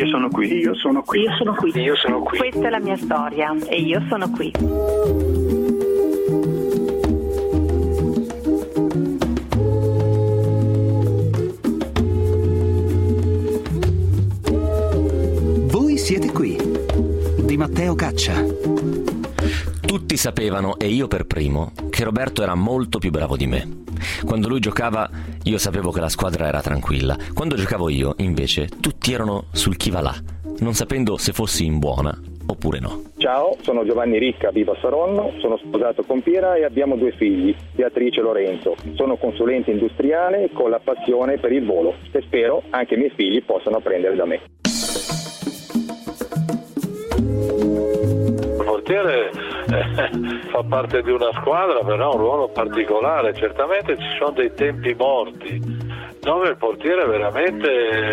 sono qui. Io sono qui. Io sono qui. Io sono qui. Questa è la mia storia e io sono qui. Voi siete qui, di Matteo Caccia. Tutti sapevano, e io per primo, che Roberto era molto più bravo di me. Quando lui giocava, io sapevo che la squadra era tranquilla. Quando giocavo io, invece, tutti erano sul chi va là, non sapendo se fossi in buona oppure no. Ciao, sono Giovanni Ricca, vivo a Saronno, sono sposato con Piera e abbiamo 2 figli, Beatrice e Lorenzo. Sono consulente industriale con la passione per il volo e spero anche i miei figli possano apprendere da me. Il portiere fa parte di una squadra, però ha un ruolo particolare. Certamente ci sono dei tempi morti dove il portiere veramente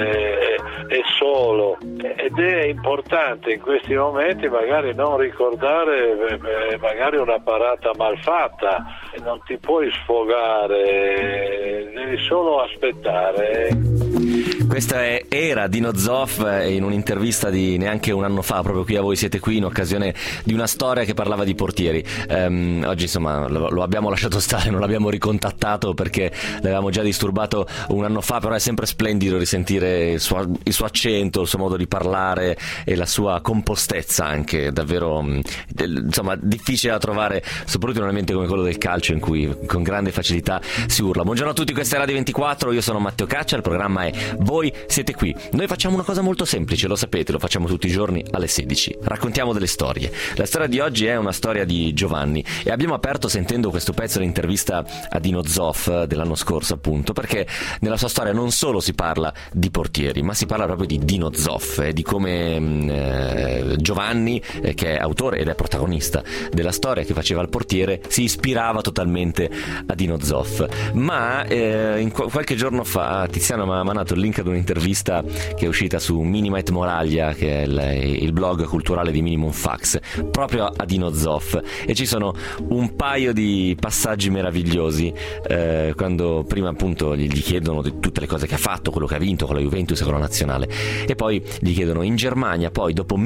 è solo, ed è importante in questi momenti magari non ricordare magari una parata mal fatta, non ti puoi sfogare, devi solo aspettare. Questa era Dino Zoff in un'intervista di neanche un anno fa, proprio qui a Voi Siete Qui, in occasione di una storia che parlava di portieri. Oggi insomma lo abbiamo lasciato stare, non l'abbiamo ricontattato perché l'avevamo già disturbato un anno fa, però è sempre splendido risentire il suo accento, il suo modo di parlare e la sua compostezza, anche davvero insomma difficile da trovare, soprattutto in un ambiente come quello del calcio in cui con grande facilità si urla. Buongiorno a tutti, questa è Radio 24, io sono Matteo Caccia, il programma è Voi Siete Qui. Noi facciamo una cosa molto semplice, lo sapete, lo facciamo tutti i giorni alle 16. Raccontiamo delle storie. La storia di oggi è una storia di Giovanni e abbiamo aperto sentendo questo pezzo l'intervista a Dino Zoff dell'anno scorso, appunto, perché nella sua storia non solo si parla di portieri, ma si parla proprio di Dino Zoff e di come Giovanni, che è autore ed è protagonista della storia che faceva il portiere, si ispirava totalmente a Dino Zoff. Ma qualche giorno fa Tiziano mi ha mandato il link ad un'intervista che è uscita su Minimite Moraglia, che è il blog culturale di Minimum Fax, proprio a Dino Zoff, e ci sono un paio di passaggi meravigliosi quando prima appunto gli chiedono di tutte le cose che ha fatto, quello che ha vinto con la Juventus e con la nazionale, e poi gli chiedono in Germania, poi dopo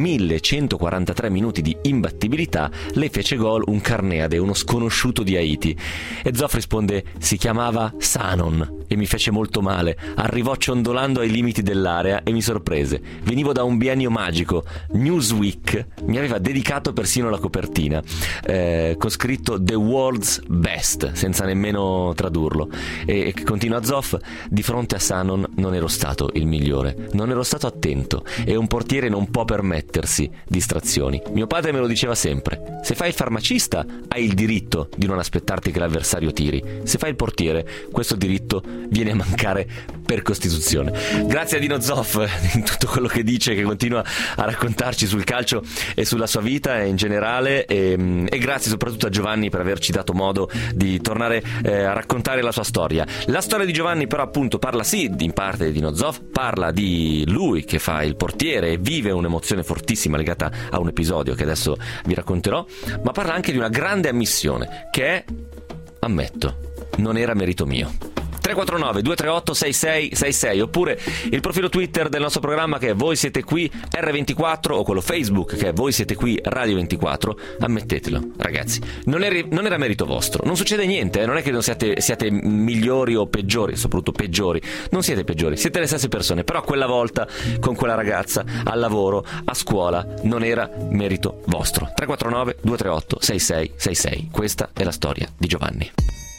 1143 minuti di imbattibilità le fece gol un Carneade, uno sconosciuto di Haiti, e Zoff risponde: si chiamava Sanon e mi fece molto male, arrivò ciondolando ai limiti dell'area e mi sorprese, venivo da un biennio magico, Newsweek mi aveva dedicato persino la copertina con scritto The World's Best, senza nemmeno tradurlo, e continua Zoff: di fronte a Sanon non ero stato il migliore, non ero stato attento, e un portiere non può permettersi distrazioni. Mio padre me lo diceva sempre: se fai il farmacista hai il diritto di non aspettarti che l'avversario tiri, se fai il portiere questo diritto viene a mancare per Costituzione. Grazie a Dino Zoff in tutto quello che dice, che continua a raccontarci sul calcio e sulla sua vita in generale, e grazie soprattutto a Giovanni per averci dato modo di tornare a raccontare la sua storia. La storia di Giovanni però appunto parla sì in parte di Dino Zoff, parla di lui che fa il portiere e vive un'emozione fortissima legata a un episodio che adesso vi racconterò, ma parla anche di una grande ammissione che è: ammetto, non era merito mio. 349 238 6666, oppure il profilo Twitter del nostro programma che è Voi Siete Qui R24, o quello Facebook che è Voi Siete Qui Radio 24. Ammettetelo, ragazzi, non era merito vostro, non succede niente, non è che non siate migliori o peggiori, soprattutto peggiori, non siete peggiori, siete le stesse persone, però quella volta con quella ragazza al lavoro, a scuola, non era merito vostro. 349 238 6666, questa è la storia di Giovanni.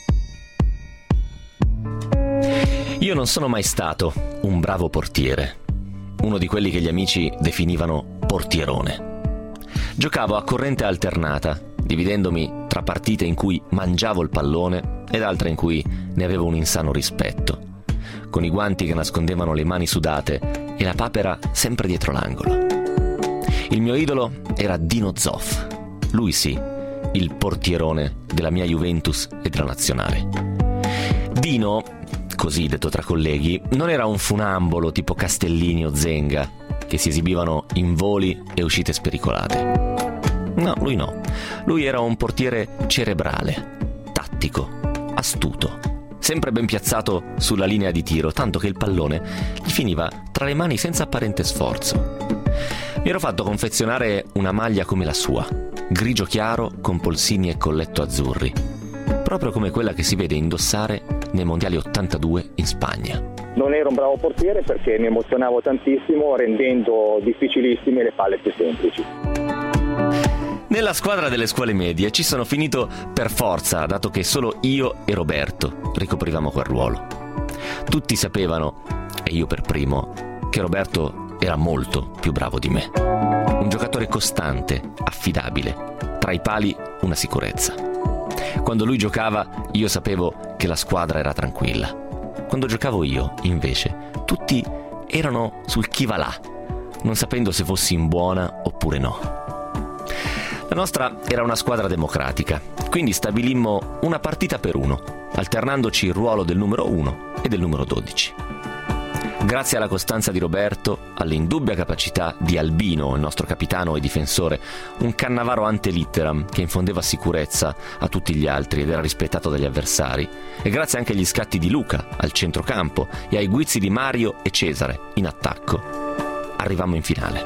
Io non sono mai stato un bravo portiere, uno di quelli che gli amici definivano portierone. Giocavo a corrente alternata, dividendomi tra partite in cui mangiavo il pallone ed altre in cui ne avevo un insano rispetto, con i guanti che nascondevano le mani sudate e la papera sempre dietro l'angolo. Il mio idolo era Dino Zoff, lui sì, il portierone della mia Juventus e della nazionale. Dino, così detto tra colleghi, non era un funambolo tipo Castellini o Zenga, che si esibivano in voli e uscite spericolate. No. Lui era un portiere cerebrale, tattico, astuto, sempre ben piazzato sulla linea di tiro, tanto che il pallone gli finiva tra le mani senza apparente sforzo. Mi ero fatto confezionare una maglia come la sua, grigio chiaro con polsini e colletto azzurri, proprio come quella che si vede indossare nei mondiali 82 in Spagna. Non ero un bravo portiere perché mi emozionavo tantissimo rendendo difficilissime le palle più semplici. Nella squadra delle scuole medie ci sono finito per forza, dato che solo io e Roberto ricoprivamo quel ruolo. Tutti sapevano, e io per primo, che Roberto era molto più bravo di me. Un giocatore costante, affidabile, tra i pali una sicurezza. Quando lui giocava, io sapevo che la squadra era tranquilla. Quando giocavo io, invece, tutti erano sul chi va là, non sapendo se fossi in buona oppure no. La nostra era una squadra democratica, quindi stabilimmo una partita per uno, alternandoci il ruolo del numero 1 e del numero 12. Grazie alla costanza di Roberto, all'indubbia capacità di Albino, il nostro capitano e difensore, un cannavaro ante litteram che infondeva sicurezza a tutti gli altri ed era rispettato dagli avversari, e grazie anche agli scatti di Luca al centrocampo e ai guizzi di Mario e Cesare in attacco, arrivammo in finale.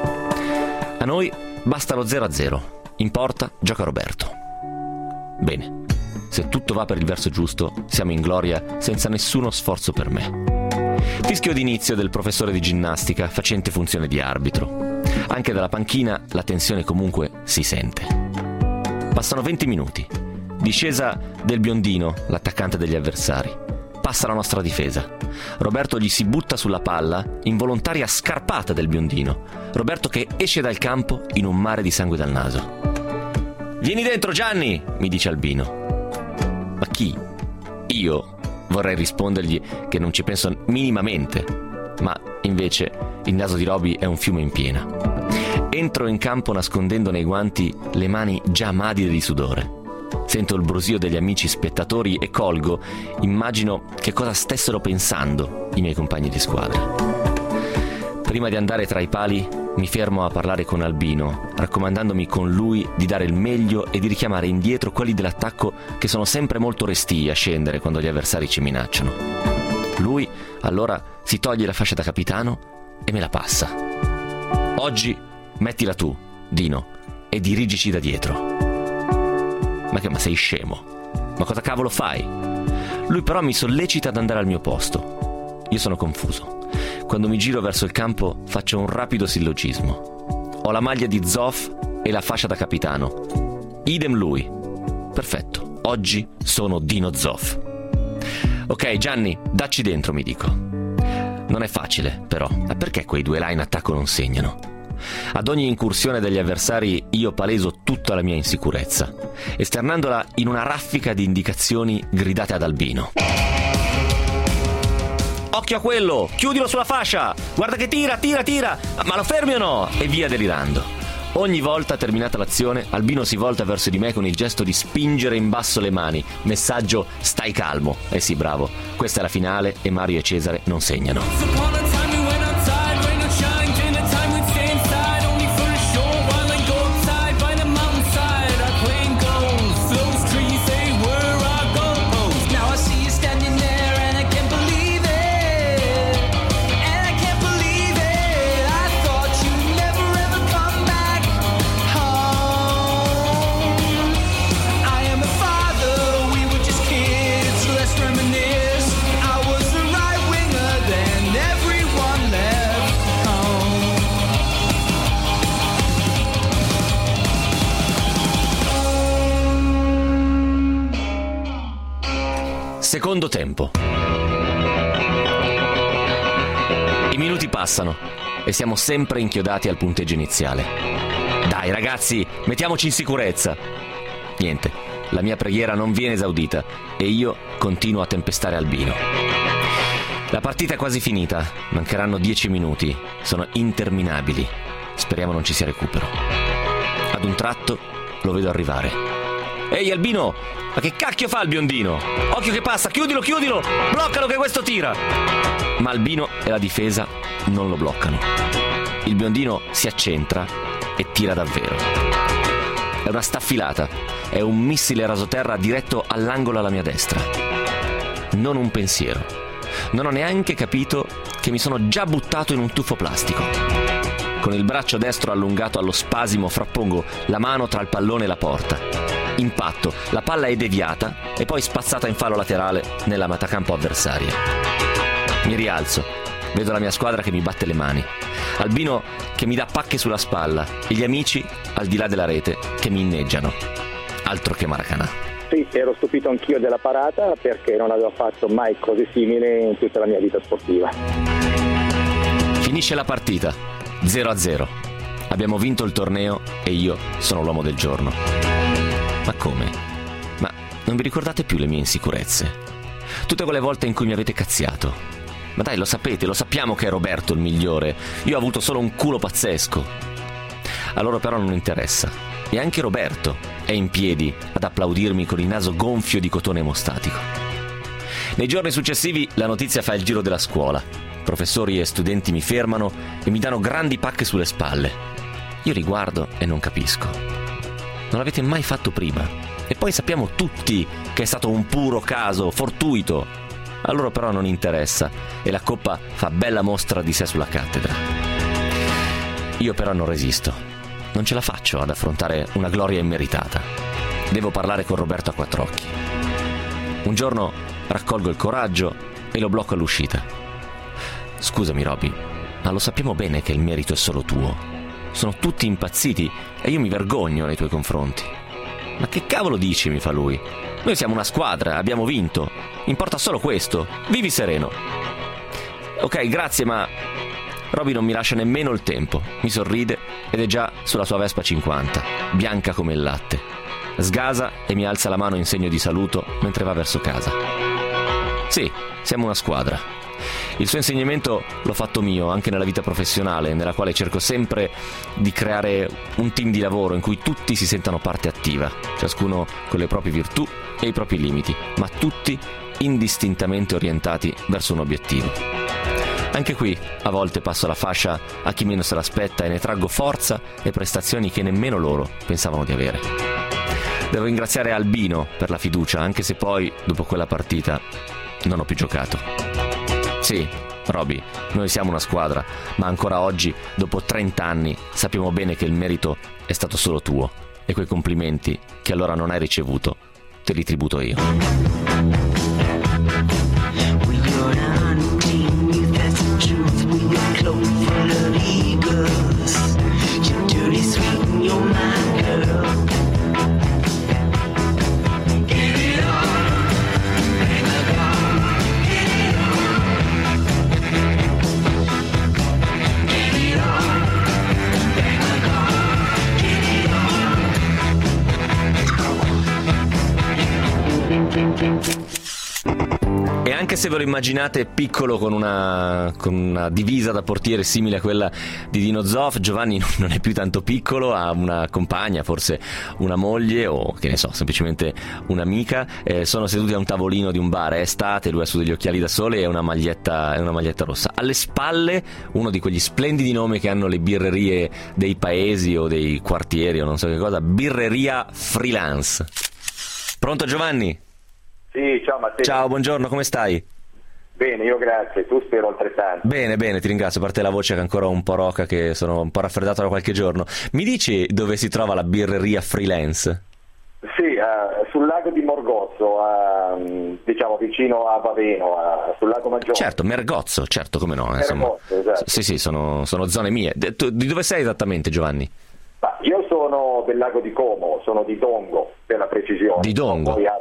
A noi basta lo 0-0, in porta gioca Roberto. Bene, se tutto va per il verso giusto, siamo in gloria senza nessuno sforzo per me. Fischio d'inizio del professore di ginnastica facente funzione di arbitro. Anche dalla panchina la tensione comunque si sente. Passano 20 minuti. Discesa del biondino, l'attaccante degli avversari. Passa la nostra difesa. Roberto gli si butta sulla palla, involontaria scarpata del biondino. Roberto che esce dal campo in un mare di sangue dal naso. «Vieni dentro, Gianni!» mi dice Albino. Ma chi? Io vorrei rispondergli che non ci penso minimamente, ma invece il naso di Roby è un fiume in piena. Entro in campo nascondendo nei guanti le mani già madide di sudore. Sento il brusio degli amici spettatori e colgo, immagino che cosa stessero pensando i miei compagni di squadra. Prima di andare tra i pali mi fermo a parlare con Albino, raccomandandomi con lui di dare il meglio e di richiamare indietro quelli dell'attacco che sono sempre molto restii a scendere quando gli avversari ci minacciano. Lui allora si toglie la fascia da capitano e me la passa. «Oggi mettila tu, Dino, e dirigici da dietro». Ma sei scemo? Ma cosa cavolo fai? Lui però mi sollecita ad andare al mio posto. Io sono confuso. Quando mi giro verso il campo faccio un rapido sillogismo. Ho la maglia di Zoff e la fascia da capitano. Idem lui. Perfetto, oggi sono Dino Zoff. Ok Gianni, dacci dentro, mi dico. Non è facile però. Ma perché quei due là in attacco non segnano? Ad ogni incursione degli avversari io paleso tutta la mia insicurezza, esternandola in una raffica di indicazioni gridate ad Albino. «Occhio a quello! Chiudilo sulla fascia! Guarda che tira! Ma lo fermi o no?» E via delirando. Ogni volta terminata l'azione, Albino si volta verso di me con il gesto di spingere in basso le mani. Messaggio: stai calmo. Sì, bravo. Questa è la finale e Mario e Cesare non segnano. Secondo tempo. I minuti passano e siamo sempre inchiodati al punteggio iniziale. Dai ragazzi, mettiamoci in sicurezza. Niente, la mia preghiera non viene esaudita e io continuo a tempestare Albino. La partita è quasi finita, mancheranno 10 minuti, sono interminabili. Speriamo non ci sia recupero. Ad un tratto lo vedo arrivare. Ehi Albino, ma che cacchio fa il biondino? Occhio che passa, chiudilo, bloccalo che questo tira. Ma Albino e la difesa non lo bloccano. Il biondino si accentra e tira davvero. È una staffilata, è un missile rasoterra diretto all'angolo alla mia destra. Non un pensiero. Non ho neanche capito che mi sono già buttato in un tuffo plastico. Con il braccio destro allungato allo spasimo frappongo la mano tra il pallone e la porta. Impatto, la palla è deviata e poi spazzata in fallo laterale nella metacampo avversaria. Mi rialzo, vedo la mia squadra che mi batte le mani, Albino che mi dà pacche sulla spalla e gli amici al di là della rete che mi inneggiano. Altro che Maracanã. Sì, ero stupito anch'io della parata perché non avevo fatto mai cose simili in tutta la mia vita sportiva. Finisce la partita, 0-0. Abbiamo vinto il torneo e io sono l'uomo del giorno. Ma come? Ma non vi ricordate più le mie insicurezze? Tutte quelle volte in cui mi avete cazziato. Ma dai, lo sapete, lo sappiamo che è Roberto il migliore. Io ho avuto solo un culo pazzesco. A loro però non interessa. E anche Roberto è in piedi ad applaudirmi con il naso gonfio di cotone emostatico. Nei giorni successivi la notizia fa il giro della scuola. Professori e studenti mi fermano e mi danno grandi pacche sulle spalle. Io riguardo e non capisco. Non l'avete mai fatto prima. E poi sappiamo tutti che è stato un puro caso, fortuito. A loro però non interessa e la coppa fa bella mostra di sé sulla cattedra. Io però non resisto. Non ce la faccio ad affrontare una gloria immeritata. Devo parlare con Roberto a quattro occhi. Un giorno raccolgo il coraggio e lo blocco all'uscita. Scusami Robby, ma lo sappiamo bene che il merito è solo tuo. Sono tutti impazziti e io mi vergogno nei tuoi confronti. Ma che cavolo dici, mi fa lui. Noi siamo una squadra, abbiamo vinto. Importa solo questo. Vivi sereno. Ok, grazie, ma Robby non mi lascia nemmeno il tempo. Mi sorride ed è già sulla sua Vespa 50, bianca come il latte. Sgasa e mi alza la mano in segno di saluto mentre va verso casa. Sì, siamo una squadra. Il suo insegnamento l'ho fatto mio anche nella vita professionale, nella quale cerco sempre di creare un team di lavoro in cui tutti si sentano parte attiva, ciascuno con le proprie virtù e i propri limiti, ma tutti indistintamente orientati verso un obiettivo. Anche qui a volte passo la fascia a chi meno se l'aspetta e ne traggo forza e prestazioni che nemmeno loro pensavano di avere. Devo ringraziare Albino per la fiducia, anche se poi, dopo quella partita, non ho più giocato. Sì, Robby, noi siamo una squadra, ma ancora oggi, dopo 30 anni, sappiamo bene che il merito è stato solo tuo e quei complimenti che allora non hai ricevuto, te li tributo io. E anche se ve lo immaginate piccolo con una divisa da portiere simile a quella di Dino Zoff, Giovanni non è più tanto piccolo, ha una compagna, forse una moglie o che ne so, semplicemente un'amica. Sono seduti a un tavolino di un bar, è estate, lui ha su degli occhiali da sole e una maglietta rossa. Alle spalle uno di quegli splendidi nomi che hanno le birrerie dei paesi o dei quartieri o non so che cosa, Birreria Freelance. Pronto Giovanni? Sì, ciao Matteo. Ciao, buongiorno, come stai? Bene, io grazie, tu spero altrettanto. Bene, ti ringrazio, a parte la voce che è ancora un po' roca, che sono un po' raffreddato da qualche giorno. Mi dici dove si trova la Birreria Freelance? Sì, sul lago di Morgozzo, diciamo vicino a Vaveno, sul lago Maggiore. Certo, Mergozzo, certo, come no. Mergozzo, esatto. Sì, sono zone mie. Di dove sei esattamente, Giovanni? Io sono del lago di Como, sono di Dongo, per la precisione. Di Dongo? Poi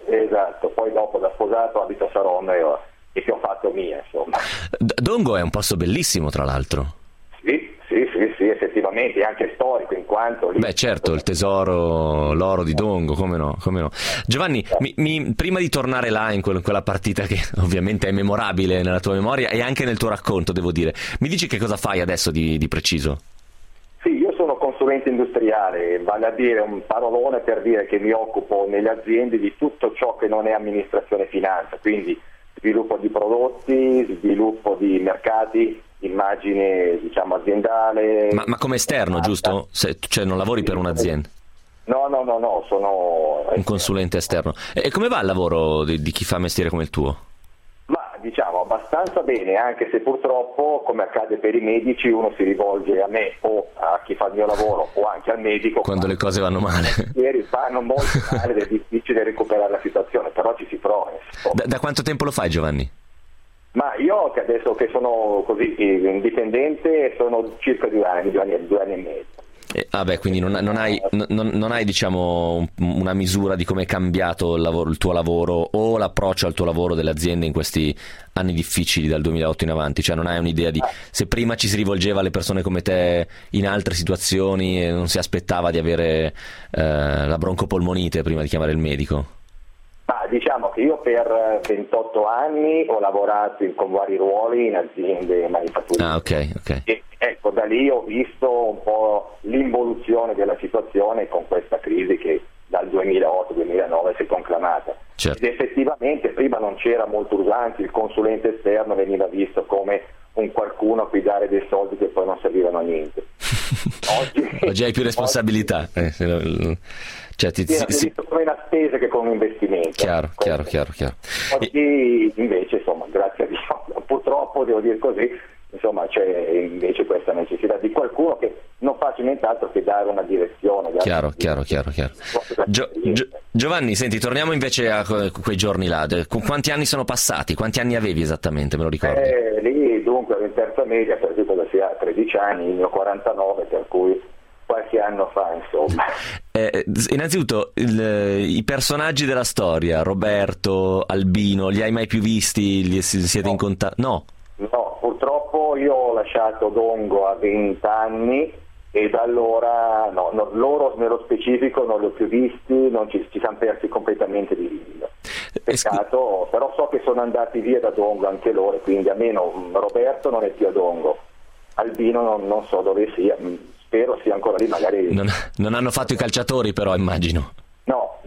poi dopo da sposato abito a Saronno e che ho fatto mia, insomma. Dongo è un posto bellissimo, tra l'altro. Sì, effettivamente, è anche storico in quanto... Beh, certo, il tesoro, l'oro di Dongo, come no. Giovanni, prima di tornare là in quella partita che ovviamente è memorabile nella tua memoria e anche nel tuo racconto, devo dire, mi dici che cosa fai adesso di preciso? Sì, io sono consulente industriale, vale a dire un parolone per dire che mi occupo nelle aziende di tutto ciò che non è amministrazione e finanza, quindi sviluppo di prodotti, sviluppo di mercati, immagine diciamo aziendale. Ma come esterno, giusto? Cioè non lavori per un'azienda? No, sono un consulente esterno. E come va il lavoro di chi fa mestiere come il tuo? Ma diciamo abbastanza bene, anche se purtroppo, come accade per i medici, uno si rivolge a me o a chi fa il mio lavoro o anche al medico quando le cose vanno male. Ieri fanno molto male ed è difficile recuperare la situazione, però ci si prova. Da quanto tempo lo fai, Giovanni? Ma io che adesso che sono così indipendente sono circa 2 anni e mezzo. Quindi non hai diciamo una misura di come è cambiato il tuo lavoro o l'approccio al tuo lavoro delle aziende in questi anni difficili dal 2008 in avanti, cioè non hai un'idea di se prima ci si rivolgeva alle persone come te in altre situazioni e non si aspettava di avere la broncopolmonite prima di chiamare il medico? Ma diciamo che io per 28 anni ho lavorato con vari ruoli in aziende manifatturiere. Ok. E ecco, da lì ho visto un po' l'involuzione della situazione con questa crisi che dal 2008-2009 si è conclamata. Certo. Ed effettivamente prima non c'era molto usante, il consulente esterno veniva visto come un qualcuno a cui dare dei soldi che poi non servivano a niente. Oggi hai più responsabilità. Cioè, visto come una spesa che come un investimento. Chiaro. Oggi invece, insomma, grazie a Dio, purtroppo devo dire così, insomma, c'è invece questa necessità di qualcuno che non faccia nient'altro che dare una direzione. Chiaro. Giovanni, senti, torniamo invece a quei giorni là. Quanti anni sono passati? Quanti anni avevi esattamente, me lo ricordi? Lì dunque in terza media, per cui cosa sia 13 anni, io 49, per cui qualche anno fa, insomma. Innanzitutto i personaggi della storia, Roberto, Albino, li hai mai più visti? Siete in contatto? No, purtroppo io ho lasciato Dongo a 20 anni e da allora loro nello specifico non li ho più visti, non ci siamo persi completamente di vista. Peccato, però so che sono andati via da Dongo anche loro, quindi almeno Roberto non è più a Dongo, Albino non so dove sia, spero sia ancora lì, magari. Non hanno fatto i calciatori però, immagino. No,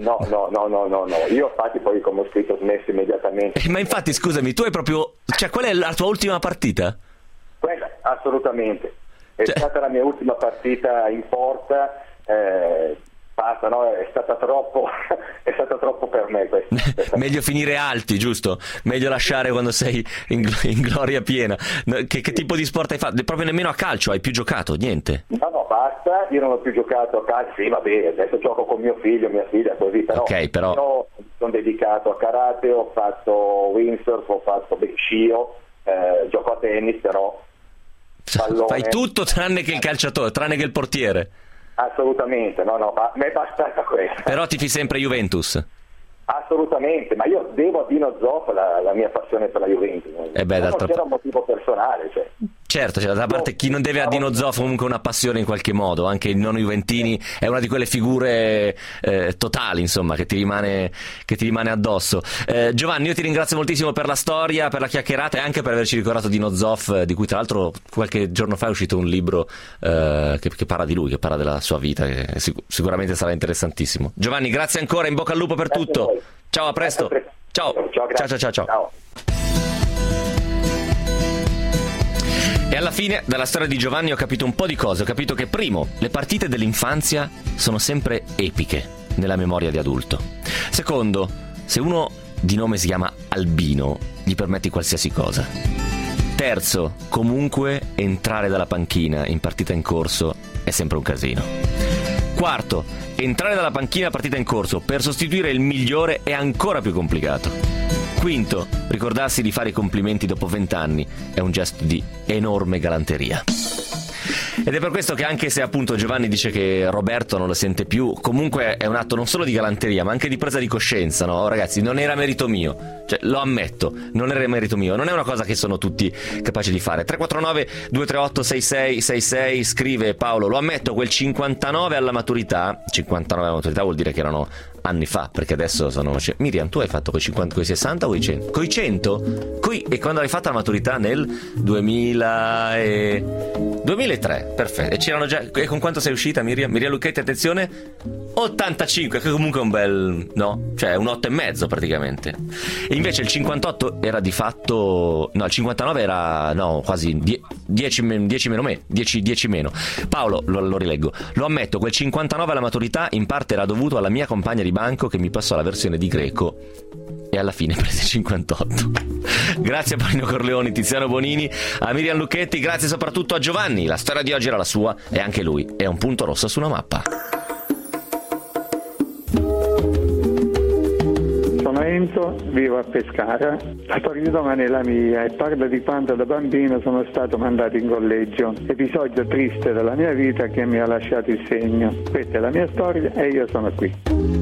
io infatti poi come ho scritto ho smesso immediatamente. Ma infatti scusami, tu hai proprio, cioè qual è la tua ultima partita? Quella, assolutamente, è stata la mia ultima partita in porta, basta, è stata troppo per me questa. Meglio finire alti, giusto? Meglio lasciare quando sei in gloria piena. Che tipo di sport hai fatto? Proprio nemmeno a calcio hai più giocato? Niente? No, basta, io non ho più giocato a calcio, sì vabbè, adesso gioco con mio figlio, mia figlia, così, però io sono dedicato a karate, ho fatto windsurf, ho fatto scio, gioco a tennis, però pallone. Fai tutto tranne che il calciatore, tranne che il portiere. Assolutamente, a me è bastata questa. Però tifi sempre Juventus? Assolutamente, ma io devo a Dino Zoff la mia passione per la Juventus. Non c'era un motivo personale, cioè. Certo, da parte chi non deve a Dino Zoff comunque una passione in qualche modo, anche il non juventini è una di quelle figure totali, insomma, che ti rimane addosso. Giovanni, io ti ringrazio moltissimo per la storia, per la chiacchierata e anche per averci ricordato Dino Zoff, di cui tra l'altro qualche giorno fa è uscito un libro che parla di lui, che parla della sua vita, che sicuramente sarà interessantissimo. Giovanni, grazie ancora, in bocca al lupo per tutto. Ciao, a presto. Ciao. Ciao. E alla fine, dalla storia di Giovanni ho capito un po' di cose. Ho capito che, primo, le partite dell'infanzia sono sempre epiche nella memoria di adulto. Secondo, se uno di nome si chiama Albino, gli permetti qualsiasi cosa. Terzo, comunque entrare dalla panchina in partita in corso è sempre un casino. Quarto, entrare dalla panchina a partita in corso per sostituire il migliore è ancora più complicato. Quinto, ricordarsi di fare i complimenti dopo 20 anni è un gesto di enorme galanteria. Ed è per questo che, anche se appunto Giovanni dice che Roberto non lo sente più, comunque è un atto non solo di galanteria ma anche di presa di coscienza, no? Ragazzi, non era merito mio, cioè lo ammetto, non era merito mio, non è una cosa che sono tutti capaci di fare. 349 238 6666, scrive Paolo: lo ammetto, quel 59 alla maturità vuol dire che erano anni fa, perché adesso sono... Miriam, tu hai fatto coi 50, coi 60 o coi 100? Coi 100? E quando hai fatto la maturità? Nel 2003, perfetto. E c'erano già... E con quanto sei uscita, Miriam? Miriam Lucchetti, attenzione, 85, che comunque è un bel... no? Cioè un 8,5 praticamente. E invece il 58 era di fatto... no, il 59 era... no, quasi 10 meno. Paolo, lo rileggo. Lo ammetto, quel 59 alla maturità in parte era dovuto alla mia compagna di banco che mi passò la versione di greco e alla fine prese 58. Grazie a Paolino Corleoni, Tiziano Bonini, a Miriam Lucchetti, grazie soprattutto a Giovanni. La storia di oggi era la sua e anche lui è un punto rosso su una mappa. Sono Enzo, vivo a Pescara. La storia di domani è la mia e parla di quando da bambino sono stato mandato in collegio. Episodio triste della mia vita che mi ha lasciato il segno. Questa è la mia storia e io sono qui.